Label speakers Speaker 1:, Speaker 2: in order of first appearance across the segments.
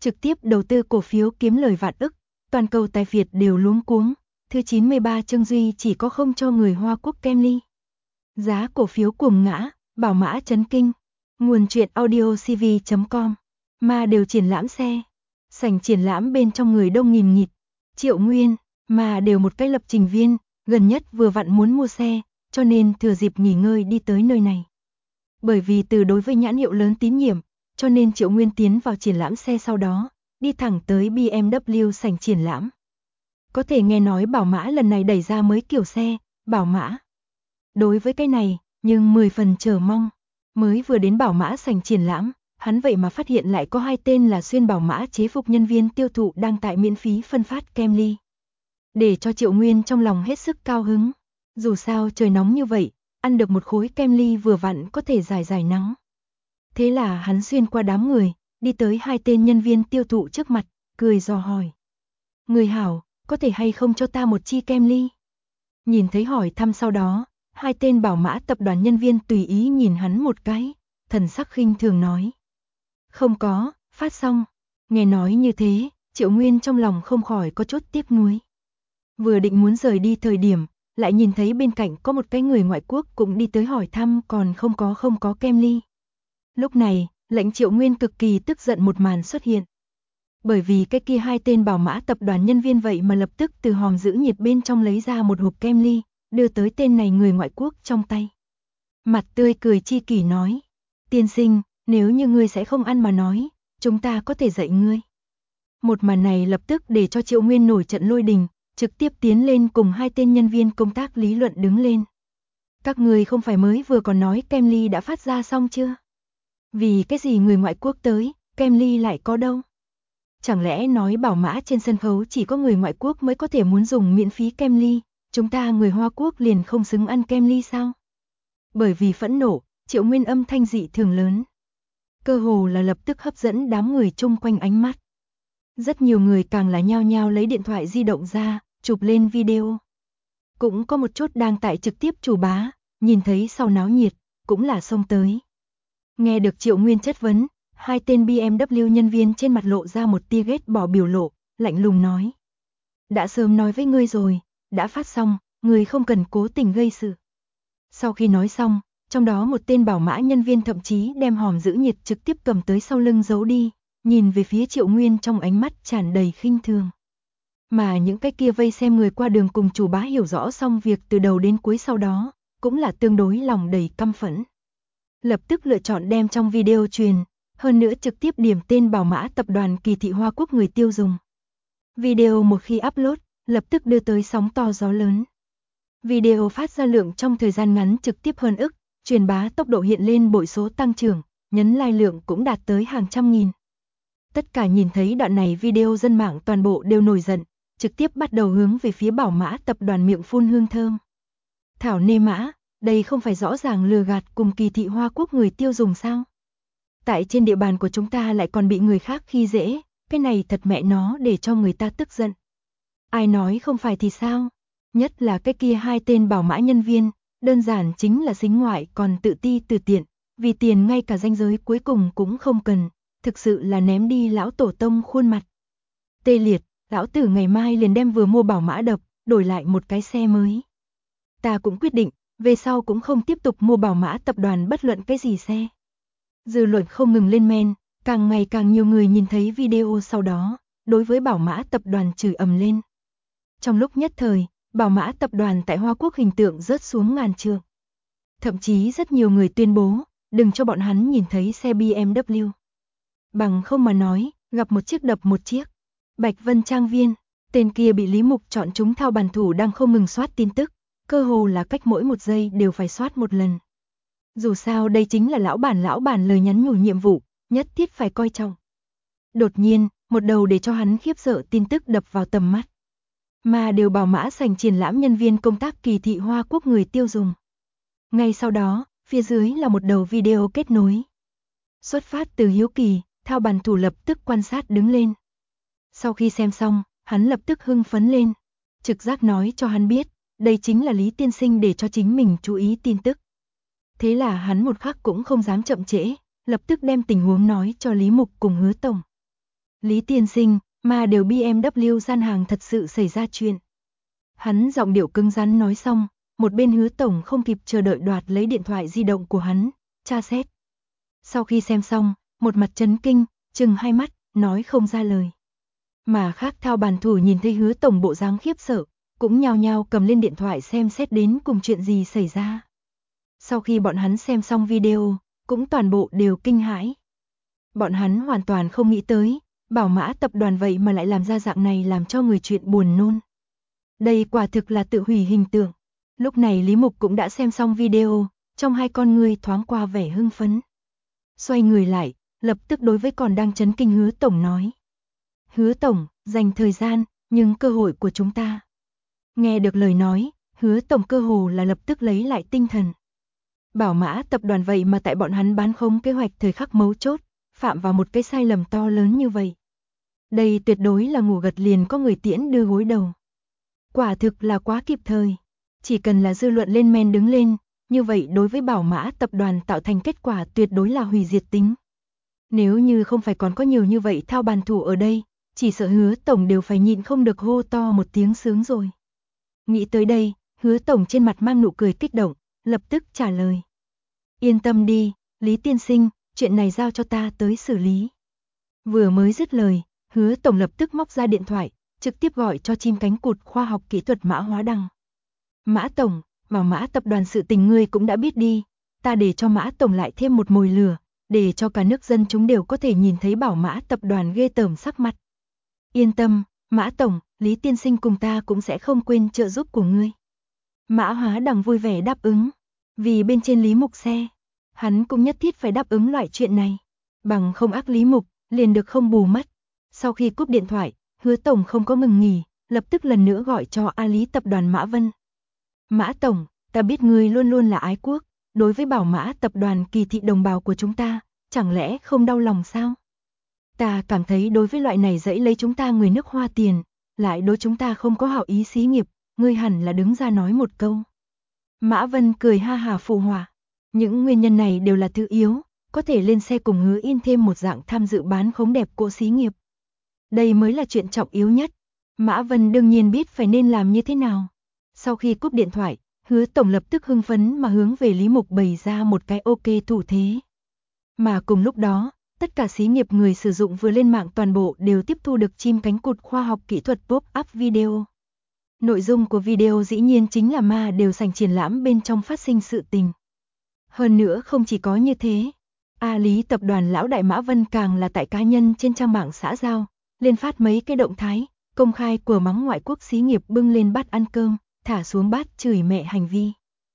Speaker 1: trực tiếp đầu tư cổ phiếu kiếm lời vạn ức, toàn cầu tài Việt đều luống cuống. Thứ 93 Trương Duy chỉ có không cho người Hoa Quốc kem ly. Giá cổ phiếu cuồng ngã, Bảo Mã chấn kinh. Nguồn truyện audio cv.com. Mà đều triển lãm xe. Sảnh triển lãm bên trong người đông nghìn nghịt. Triệu Nguyên, mà đều một cái lập trình viên, gần nhất vừa vặn muốn mua xe, cho nên thừa dịp nghỉ ngơi đi tới nơi này. Bởi vì từ đối với nhãn hiệu lớn tín nhiệm, cho nên Triệu Nguyên tiến vào triển lãm xe sau đó, đi thẳng tới BMW sảnh triển lãm. Có thể nghe nói Bảo Mã lần này đẩy ra mới kiểu xe, Bảo Mã. Đối với cái này, nhưng 10 phần chờ mong. Mới vừa đến Bảo Mã sảnh triển lãm, hắn vậy mà phát hiện lại có hai tên là xuyên Bảo Mã chế phục nhân viên tiêu thụ đang tại miễn phí phân phát kem ly. Để cho Triệu Nguyên trong lòng hết sức cao hứng. Dù sao trời nóng như vậy, ăn được một khối kem ly vừa vặn có thể giải giải nắng. Thế là hắn xuyên qua đám người, đi tới hai tên nhân viên tiêu thụ trước mặt, cười dò hỏi. Người hảo, có thể hay không cho ta một chi kem ly? Nhìn thấy hỏi thăm sau đó, hai tên Bảo Mã tập đoàn nhân viên tùy ý nhìn hắn một cái, thần sắc khinh thường nói. Không có, phát xong. Nghe nói như thế, Triệu Nguyên trong lòng không khỏi có chút tiếc nuối. Vừa định muốn rời đi thời điểm, lại nhìn thấy bên cạnh có một cái người ngoại quốc cũng đi tới hỏi thăm còn không có kem ly. Lúc này, lệnh Triệu Nguyên cực kỳ tức giận một màn xuất hiện. Bởi vì cái kia hai tên Bảo Mã tập đoàn nhân viên vậy mà lập tức từ hòm giữ nhiệt bên trong lấy ra một hộp kem ly, đưa tới tên này người ngoại quốc trong tay. Mặt tươi cười chi kỷ nói, tiên sinh, nếu như ngươi sẽ không ăn mà nói, chúng ta có thể dạy ngươi. Một màn này lập tức để cho Triệu Nguyên nổi trận lôi đình, trực tiếp tiến lên cùng hai tên nhân viên công tác lý luận đứng lên. Các người không phải mới vừa còn nói kem ly đã phát ra xong chưa? Vì cái gì người ngoại quốc tới, kem ly lại có đâu? Chẳng lẽ nói Bảo Mã trên sân khấu chỉ có người ngoại quốc mới có thể muốn dùng miễn phí kem ly, chúng ta người Hoa Quốc liền không xứng ăn kem ly sao? Bởi vì phẫn nộ, Triệu Nguyên âm thanh dị thường lớn. Cơ hồ là lập tức hấp dẫn đám người chung quanh ánh mắt. Rất nhiều người càng là nhao nhao lấy điện thoại di động ra, chụp lên video. Cũng có một chút đang tại trực tiếp chủ bá, nhìn thấy sau náo nhiệt, cũng là xông tới. Nghe được Triệu Nguyên chất vấn, hai tên BMW nhân viên trên mặt lộ ra một tia ghét bỏ biểu lộ, lạnh lùng nói. Đã sớm nói với ngươi rồi, đã phát xong, ngươi không cần cố tình gây sự. Sau khi nói xong, trong đó một tên Bảo Mã nhân viên thậm chí đem hòm giữ nhiệt trực tiếp cầm tới sau lưng giấu đi, nhìn về phía Triệu Nguyên trong ánh mắt tràn đầy khinh thường. Mà những cái kia vây xem người qua đường cùng chủ bá hiểu rõ xong việc từ đầu đến cuối sau đó, cũng là tương đối lòng đầy căm phẫn. Lập tức lựa chọn đem trong video truyền, hơn nữa trực tiếp điểm tên Bảo Mã tập đoàn kỳ thị Hoa Quốc người tiêu dùng. Video một khi upload, lập tức đưa tới sóng to gió lớn. Video phát ra lượng trong thời gian ngắn trực tiếp hơn ức, truyền bá tốc độ hiện lên bội số tăng trưởng, nhấn like lượng cũng đạt tới hàng trăm nghìn. Tất cả nhìn thấy đoạn này video dân mạng toàn bộ đều nổi giận, trực tiếp bắt đầu hướng về phía Bảo Mã tập đoàn miệng phun hương thơm. Thảo nê mã, đây không phải rõ ràng lừa gạt cùng kỳ thị Hoa Quốc người tiêu dùng sao? Tại trên địa bàn của chúng ta lại còn bị người khác khi dễ, cái này thật mẹ nó để cho người ta tức giận. Ai nói không phải thì sao? Nhất là cái kia hai tên Bảo Mã nhân viên, đơn giản chính là sính ngoại còn tự ti tự tiện, vì tiền ngay cả ranh giới cuối cùng cũng không cần, thực sự là ném đi lão tổ tông khuôn mặt. Tê liệt, lão tử ngày mai liền đem vừa mua Bảo Mã đập, đổi lại một cái xe mới. Ta cũng quyết định, về sau cũng không tiếp tục mua Bảo Mã tập đoàn bất luận cái gì xe. Dư luận không ngừng lên men, càng ngày càng nhiều người nhìn thấy video sau đó, đối với Bảo Mã tập đoàn chửi ầm lên. Trong lúc nhất thời, Bảo Mã tập đoàn tại Hoa Quốc hình tượng rớt xuống ngàn trượng. Thậm chí rất nhiều người tuyên bố, đừng cho bọn hắn nhìn thấy xe BMW. Bằng không mà nói, gặp một chiếc đập một chiếc. Bạch Vân Trang Viên, tên kia bị Lý Mục chọn trúng thao bàn thủ đang không ngừng soát tin tức, cơ hồ là cách mỗi một giây đều phải soát một lần. Dù sao đây chính là lão bản lời nhắn nhủ nhiệm vụ, nhất thiết phải coi trọng. Đột nhiên, một đầu để cho hắn khiếp sợ tin tức đập vào tầm mắt. Mà đều Bảo Mã sảnh triển lãm nhân viên công tác kỳ thị Hoa Quốc người tiêu dùng. Ngay sau đó, phía dưới là một đầu video kết nối. Xuất phát từ hiếu kỳ, thao bàn thủ lập tức quan sát đứng lên. Sau khi xem xong, hắn lập tức hưng phấn lên. Trực giác nói cho hắn biết, đây chính là Lý tiên sinh để cho chính mình chú ý tin tức. Thế là hắn một khắc cũng không dám chậm trễ, lập tức đem tình huống nói cho Lý Mục cùng Hứa Tổng. Lý tiên sinh, mà đều BMW gian hàng thật sự xảy ra chuyện. Hắn giọng điệu cứng rắn nói xong, một bên Hứa tổng không kịp chờ đợi đoạt lấy điện thoại di động của hắn, tra xét. Sau khi xem xong, một mặt chấn kinh, trừng hai mắt, nói không ra lời. Mà khác thao bàn thủ nhìn thấy Hứa tổng bộ dáng khiếp sợ, cũng nhao nhao cầm lên điện thoại xem xét đến cùng chuyện gì xảy ra. Sau khi bọn hắn xem xong video, cũng toàn bộ đều kinh hãi. Bọn hắn hoàn toàn không nghĩ tới, Bảo Mã tập đoàn vậy mà lại làm ra dạng này làm cho người chuyện buồn nôn. Đây quả thực là tự hủy hình tượng. Lúc này Lý Mục cũng đã xem xong video, trong hai con ngươi thoáng qua vẻ hưng phấn. Xoay người lại, lập tức đối với còn đang chấn kinh Hứa tổng nói. Hứa tổng, dành thời gian, nhưng cơ hội của chúng ta. Nghe được lời nói, Hứa tổng cơ hồ là lập tức lấy lại tinh thần. Bảo Mã tập đoàn vậy mà tại bọn hắn bán khống kế hoạch thời khắc mấu chốt, phạm vào một cái sai lầm to lớn như vậy. Đây tuyệt đối là ngủ gật liền có người tiễn đưa gối đầu. Quả thực là quá kịp thời. Chỉ cần là dư luận lên men đứng lên, như vậy đối với Bảo Mã tập đoàn tạo thành kết quả tuyệt đối là hủy diệt tính. Nếu như không phải còn có nhiều như vậy thao bàn thủ ở đây, chỉ sợ Hứa tổng đều phải nhịn không được hô to một tiếng sướng rồi. Nghĩ tới đây, Hứa tổng trên mặt mang nụ cười kích động, lập tức trả lời. Yên tâm đi, Lý tiên sinh, chuyện này giao cho ta tới xử lý. Vừa mới dứt lời, Hứa tổng lập tức móc ra điện thoại, trực tiếp gọi cho chim cánh cụt khoa học kỹ thuật Mã Hóa Đằng. Mã tổng, Bảo Mã tập đoàn sự tình ngươi cũng đã biết đi, ta để cho Mã tổng lại thêm một mồi lửa, để cho cả nước dân chúng đều có thể nhìn thấy Bảo Mã tập đoàn ghê tởm sắc mặt. Yên tâm, Mã tổng, Lý tiên sinh cùng ta cũng sẽ không quên trợ giúp của ngươi. Mã Hóa Đằng vui vẻ đáp ứng, vì bên trên Lý Mục xe, hắn cũng nhất thiết phải đáp ứng loại chuyện này, bằng không ác Lý Mục, liền được không bù mất. Sau khi cúp điện thoại, Hứa tổng không có ngừng nghỉ, lập tức lần nữa gọi cho A Lý tập đoàn Mã Vân. Mã tổng, ta biết ngươi luôn luôn là ái quốc, đối với Bảo Mã tập đoàn kỳ thị đồng bào của chúng ta, chẳng lẽ không đau lòng sao? Ta cảm thấy đối với loại này dẫy lấy chúng ta người nước Hoa tiền, lại đối chúng ta không có hảo ý xí nghiệp, ngươi hẳn là đứng ra nói một câu. Mã Vân cười ha hà phụ họa. Những nguyên nhân này đều là thứ yếu, có thể lên xe cùng Hứa In thêm một dạng tham dự bán khống đẹp cỗ xí nghiệp. Đây mới là chuyện trọng yếu nhất. Mã Vân đương nhiên biết phải nên làm như thế nào. Sau khi cúp điện thoại, Hứa tổng lập tức hưng phấn mà hướng về Lý Mục bày ra một cái ok thủ thế. Mà cùng lúc đó, tất cả xí nghiệp người sử dụng vừa lên mạng toàn bộ đều tiếp thu được chim cánh cụt khoa học kỹ thuật pop-up video. Nội dung của video dĩ nhiên chính là ma đều sành triển lãm bên trong phát sinh sự tình. Hơn nữa không chỉ có như thế, A Lý tập đoàn lão đại Mã Vân càng là tại cá nhân trên trang mạng xã giao, lên phát mấy cái động thái, công khai của mắng ngoại quốc xí nghiệp bưng lên bát ăn cơm, thả xuống bát chửi mẹ hành vi.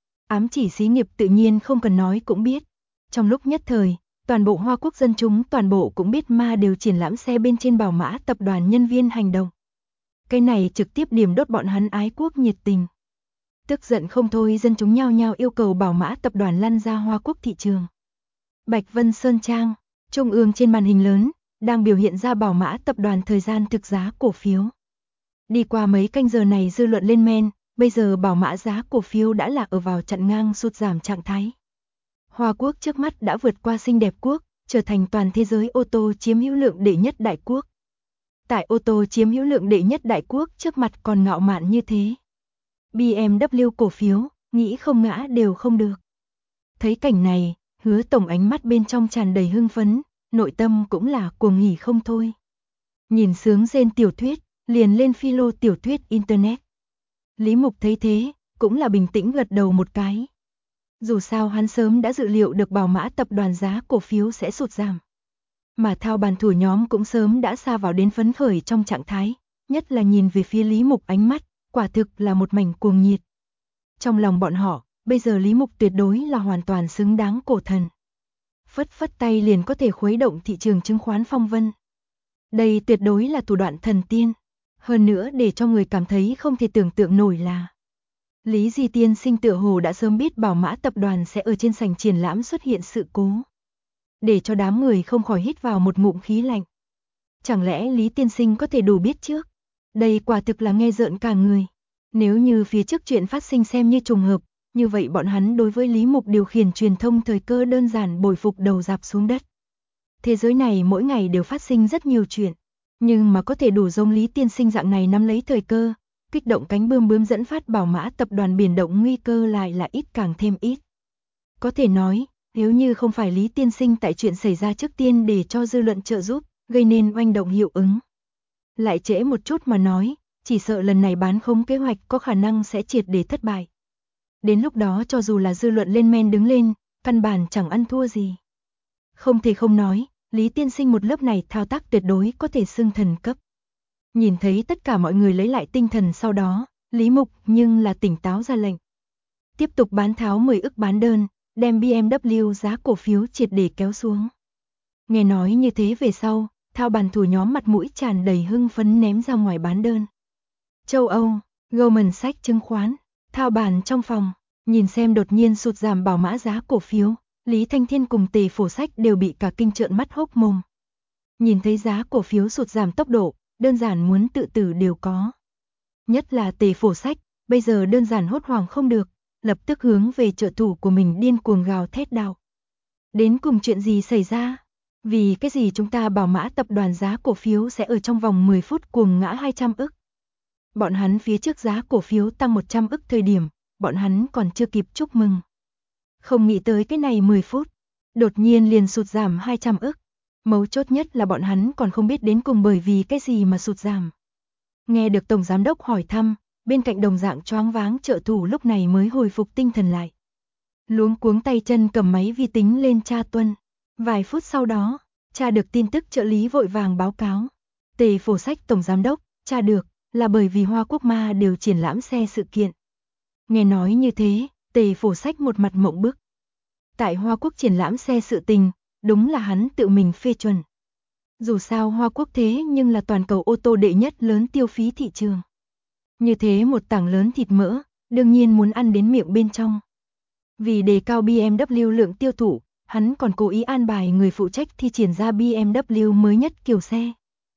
Speaker 1: Ám chỉ xí nghiệp tự nhiên không cần nói cũng biết. Trong lúc nhất thời, toàn bộ Hoa Quốc dân chúng toàn bộ cũng biết ma đều triển lãm xe bên trên Bảo Mã tập đoàn nhân viên hành động. Cái này trực tiếp điểm đốt bọn hắn ái quốc nhiệt tình. Tức giận không thôi dân chúng nhao nhao yêu cầu Bảo Mã tập đoàn lăn ra Hoa Quốc thị trường. Bạch Vân Sơn Trang, trung ương trên màn hình lớn, đang biểu hiện ra Bảo Mã tập đoàn thời gian thực giá cổ phiếu. Đi qua mấy canh giờ này dư luận lên men, bây giờ Bảo Mã giá cổ phiếu đã là ở vào chặn ngang sụt giảm trạng thái. Hoa Quốc trước mắt đã vượt qua xinh đẹp quốc, trở thành toàn thế giới ô tô chiếm hữu lượng đệ nhất đại quốc. Tại ô tô chiếm hữu lượng đệ nhất đại quốc trước mặt còn ngạo mạn như thế. BMW cổ phiếu, nghĩ không ngã đều không được. Thấy cảnh này, Hứa tổng ánh mắt bên trong tràn đầy hưng phấn, nội tâm cũng là cuồng hỉ không thôi. Nhìn sướng rên tiểu thuyết, liền lên philo tiểu thuyết internet. Lý Mục thấy thế, cũng là bình tĩnh gật đầu một cái. Dù sao hắn sớm đã dự liệu được Bảo Mã tập đoàn giá cổ phiếu sẽ sụt giảm. Mà thao bàn thủ nhóm cũng sớm đã sa vào đến phấn khởi trong trạng thái, nhất là nhìn về phía Lý Mục ánh mắt, quả thực là một mảnh cuồng nhiệt. Trong lòng bọn họ, bây giờ Lý Mục tuyệt đối là hoàn toàn xứng đáng cổ thần. Phất phất tay liền có thể khuấy động thị trường chứng khoán phong vân. Đây tuyệt đối là thủ đoạn thần tiên. Hơn nữa để cho người cảm thấy không thể tưởng tượng nổi là Lý Di Tiên sinh tựa hồ đã sớm biết Bảo Mã tập đoàn sẽ ở trên sảnh triển lãm xuất hiện sự cố. Để cho đám người không khỏi hít vào một ngụm khí lạnh. Chẳng lẽ Lý Tiên sinh có thể đủ biết trước? Đây quả thực là nghe rợn cả người. Nếu như phía trước chuyện phát sinh xem như trùng hợp, như vậy bọn hắn đối với Lý Mục điều khiển truyền thông thời cơ đơn giản bồi phục đầu rạp xuống đất. Thế giới này mỗi ngày đều phát sinh rất nhiều chuyện, Nhưng mà có thể đủ giống Lý tiên sinh dạng này nắm lấy thời cơ, kích động cánh bươm dẫn phát Bảo Mã tập đoàn biển động nguy cơ lại là ít càng thêm ít. Có thể nói, nếu như không phải Lý tiên sinh tại chuyện xảy ra trước tiên để cho dư luận trợ giúp, gây nên oanh động hiệu ứng. Lại trễ một chút mà nói, chỉ sợ lần này bán khống kế hoạch có khả năng sẽ triệt để thất bại. Đến lúc đó cho dù là dư luận lên men đứng lên, căn bản chẳng ăn thua gì. Không thể không nói, Lý tiên sinh một lớp này thao tác tuyệt đối có thể xưng thần cấp. Nhìn thấy tất cả mọi người lấy lại tinh thần sau đó, Lý Mục nhưng là tỉnh táo ra lệnh. Tiếp tục bán tháo 10 ức bán đơn, đem BMW giá cổ phiếu triệt để kéo xuống. Nghe nói như thế về sau, thao bàn thủ nhóm mặt mũi tràn đầy hưng phấn ném ra ngoài bán đơn. Châu Âu, Goldman Sachs chứng khoán, thao bàn trong phòng, nhìn xem đột nhiên sụt giảm Bảo Mã giá cổ phiếu, Lý Thanh Thiên cùng Tề Phổ Sách đều bị cả kinh trợn mắt hốc mồm. Nhìn thấy giá cổ phiếu sụt giảm tốc độ, đơn giản muốn tự tử đều có. Nhất là Tề Phổ Sách, bây giờ đơn giản hốt hoảng không được, lập tức hướng về trợ thủ của mình điên cuồng gào thét đào. Đến cùng chuyện gì xảy ra? Vì cái gì chúng ta Bảo Mã tập đoàn giá cổ phiếu sẽ ở trong vòng 10 phút cuồng ngã 200 ức? Bọn hắn phía trước giá cổ phiếu tăng 100 ức thời điểm, bọn hắn còn chưa kịp chúc mừng. Không nghĩ tới cái này 10 phút, đột nhiên liền sụt giảm 200 ức. Mấu chốt nhất là bọn hắn còn không biết đến cùng bởi vì cái gì mà sụt giảm. Nghe được Tổng Giám đốc hỏi thăm, bên cạnh đồng dạng choáng váng trợ thủ lúc này mới hồi phục tinh thần lại. Luống cuống tay chân cầm máy vi tính lên tra tuân. Vài phút sau đó, tra được tin tức trợ lý vội vàng báo cáo. Tề Phổ Sách Tổng Giám đốc, tra được, là bởi vì Hoa Quốc Ma đều triển lãm xe sự kiện. Nghe nói như thế, Tề Phổ Sách một mặt mộng bức. Tại Hoa Quốc triển lãm xe sự tình, đúng là hắn tự mình phê chuẩn. Dù sao Hoa Quốc thế nhưng là toàn cầu ô tô đệ nhất lớn tiêu phí thị trường. Như thế một tảng lớn thịt mỡ, đương nhiên muốn ăn đến miệng bên trong. Vì đề cao BMW lượng tiêu thụ, hắn còn cố ý an bài người phụ trách thi triển ra BMW mới nhất kiểu xe.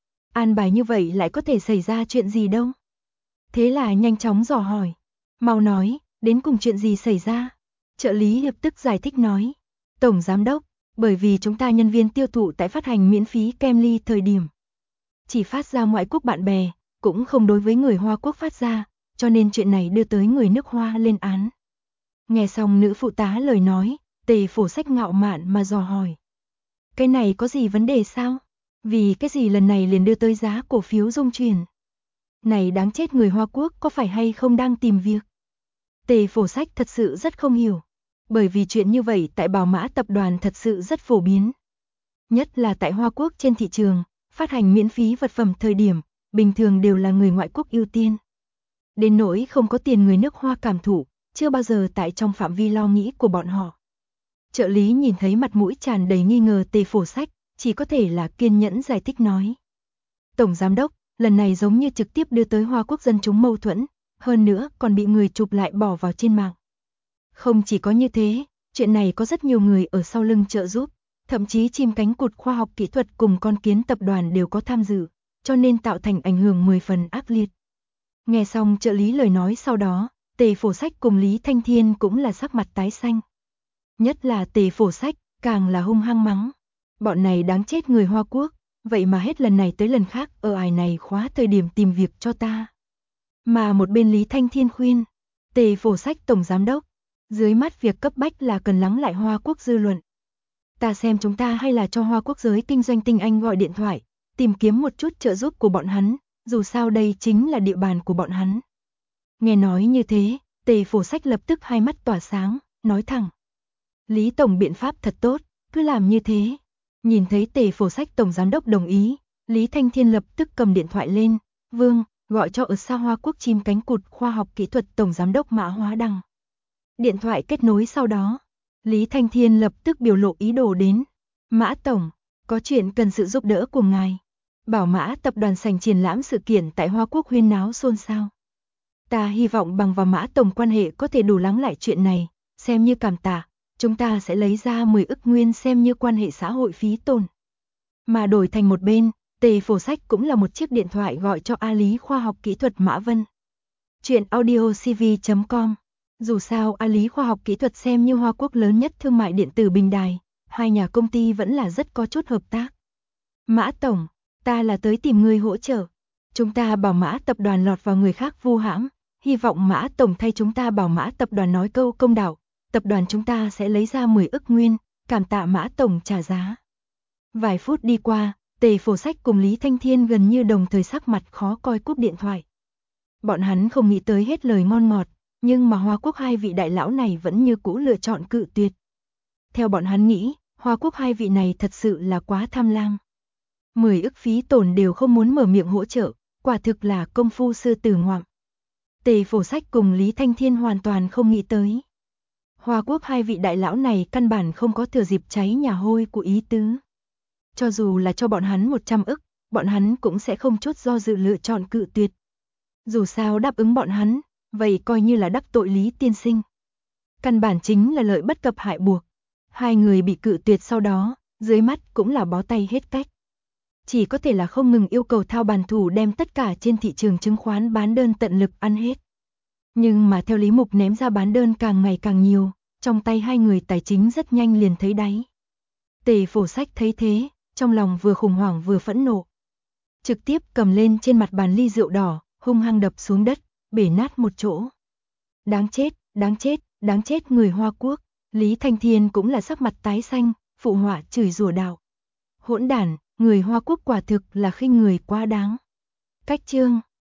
Speaker 1: An bài như vậy lại có thể xảy ra chuyện gì đâu. Thế là nhanh chóng dò hỏi. Mau nói, đến cùng chuyện gì xảy ra? Trợ lý lập tức giải thích nói. Tổng Giám đốc, bởi vì chúng ta nhân viên tiêu thụ tại phát hành miễn phí Camry thời điểm. Chỉ phát ra ngoại quốc bạn bè, cũng không đối với người Hoa Quốc phát ra, cho nên chuyện này đưa tới người nước Hoa lên án. Nghe xong nữ phụ tá lời nói, Tề Phổ Sách ngạo mạn mà dò hỏi. Cái này có gì vấn đề sao? Vì cái gì lần này liền đưa tới giá cổ phiếu rung chuyển? Này đáng chết, người Hoa Quốc có phải hay không đang tìm việc? Tề Phổ Sách thật sự rất không hiểu. Bởi vì chuyện như vậy tại Bảo Mã tập đoàn thật sự rất phổ biến. Nhất là tại Hoa Quốc trên thị trường, phát hành miễn phí vật phẩm thời điểm, bình thường đều là người ngoại quốc ưu tiên. Đến nỗi không có tiền người nước Hoa cảm thụ, chưa bao giờ tại trong phạm vi lo nghĩ của bọn họ. Trợ lý nhìn thấy mặt mũi tràn đầy nghi ngờ Tề Phổ Sách, chỉ có thể là kiên nhẫn giải thích nói. Tổng Giám đốc, lần này giống như trực tiếp đưa tới Hoa Quốc dân chúng mâu thuẫn, hơn nữa còn bị người chụp lại bỏ vào trên mạng. Không chỉ có như thế, chuyện này có rất nhiều người ở sau lưng trợ giúp, thậm chí chim cánh cụt khoa học kỹ thuật cùng con kiến tập đoàn đều có tham dự, cho nên tạo thành ảnh hưởng 10 phần ác liệt. Nghe xong trợ lý lời nói sau đó, Tề Phổ Sách cùng Lý Thanh Thiên cũng là sắc mặt tái xanh. Nhất là Tề Phổ Sách, càng là hung hăng mắng. Bọn này đáng chết người Hoa Quốc, vậy mà hết lần này tới lần khác ở ải này khóa thời điểm tìm việc cho ta. Mà một bên Lý Thanh Thiên khuyên, Tề Phổ Sách Tổng Giám đốc, dưới mắt việc cấp bách là cần lắng lại Hoa Quốc dư luận. Ta xem chúng ta hay là cho Hoa Quốc giới kinh doanh tinh anh gọi điện thoại, tìm kiếm một chút trợ giúp của bọn hắn, dù sao đây chính là địa bàn của bọn hắn. Nghe nói như thế, Tề Phổ Sách lập tức hai mắt tỏa sáng, nói thẳng. Lý Tổng biện pháp thật tốt, cứ làm như thế. Nhìn thấy Tề Phổ Sách Tổng Giám đốc đồng ý, Lý Thanh Thiên lập tức cầm điện thoại lên, Vương, gọi cho ở xa Hoa Quốc chim cánh cụt khoa học kỹ thuật Tổng Giám đốc Mã Hóa Đằng. Điện thoại kết nối sau đó, Lý Thanh Thiên lập tức biểu lộ ý đồ đến. Mã Tổng, có chuyện cần sự giúp đỡ của ngài. Bảo Mã tập đoàn sành triển lãm sự kiện tại Hoa Quốc huyên náo xôn xao. Ta hy vọng bằng và Mã Tổng quan hệ có thể đủ lắng lại chuyện này, xem như cảm tạ, chúng ta sẽ lấy ra 10 ức nguyên xem như quan hệ xã hội phí tổn. Mà đổi thành một bên, Tề Phổ Sách cũng là một chiếc điện thoại gọi cho A Lý khoa học kỹ thuật Mã Vân. Chuyện audiocv.com. Dù sao A Lý khoa học kỹ thuật xem như Hoa Quốc lớn nhất thương mại điện tử bình đài, hai nhà công ty vẫn là rất có chút hợp tác. Mã Tổng, Ta là tới tìm ngươi hỗ trợ. Chúng ta bảo Mã tập đoàn lọt vào người khác vu hãm, hy vọng Mã tổng thay chúng ta bảo Mã tập đoàn nói câu công đạo, tập đoàn chúng ta sẽ lấy ra 10 ức nguyên, cảm tạ Mã tổng trả giá. Vài phút đi qua, Tề Phổ Sách cùng Lý Thanh Thiên gần như đồng thời sắc mặt khó coi cúp điện thoại. Bọn hắn không nghĩ tới hết lời ngon ngọt, nhưng mà Hoa Quốc hai vị đại lão này vẫn như cũ lựa chọn cự tuyệt. Theo bọn hắn nghĩ, Hoa Quốc hai vị này thật sự là quá tham lam. 10 ức phí tổn đều không muốn mở miệng hỗ trợ, quả thực là công phu sư tử ngoạm. Tề Phổ Sách cùng Lý Thanh Thiên hoàn toàn không nghĩ tới. Hoa Quốc hai vị đại lão này căn bản không có thừa dịp cháy nhà hôi của ý tứ. Cho dù là cho bọn hắn 100 ức, bọn hắn cũng sẽ không chút do dự lựa chọn cự tuyệt. Dù sao đáp ứng bọn hắn, vậy coi như là đắc tội Lý tiên sinh. Căn bản chính là lợi bất cập hại buộc. Hai người bị cự tuyệt sau đó, dưới mắt cũng là bó tay hết cách. Chỉ có thể là không ngừng yêu cầu thao bàn thủ đem tất cả trên thị trường chứng khoán bán đơn tận lực ăn hết. Nhưng mà theo Lý Mục ném ra bán đơn càng ngày càng nhiều, trong tay hai người tài chính rất nhanh liền thấy đáy. Tề Phổ Sách thấy thế, trong lòng vừa khủng hoảng vừa phẫn nộ. Trực tiếp cầm lên trên mặt bàn ly rượu đỏ, hung hăng đập xuống đất, bể nát một chỗ. Đáng chết, đáng chết, đáng chết người Hoa Quốc. Lý Thanh Thiên cũng là sắc mặt tái xanh, phụ họa chửi rủa đạo. Hỗn đản, người Hoa Quốc quả thực là khinh người quá đáng. Cách chương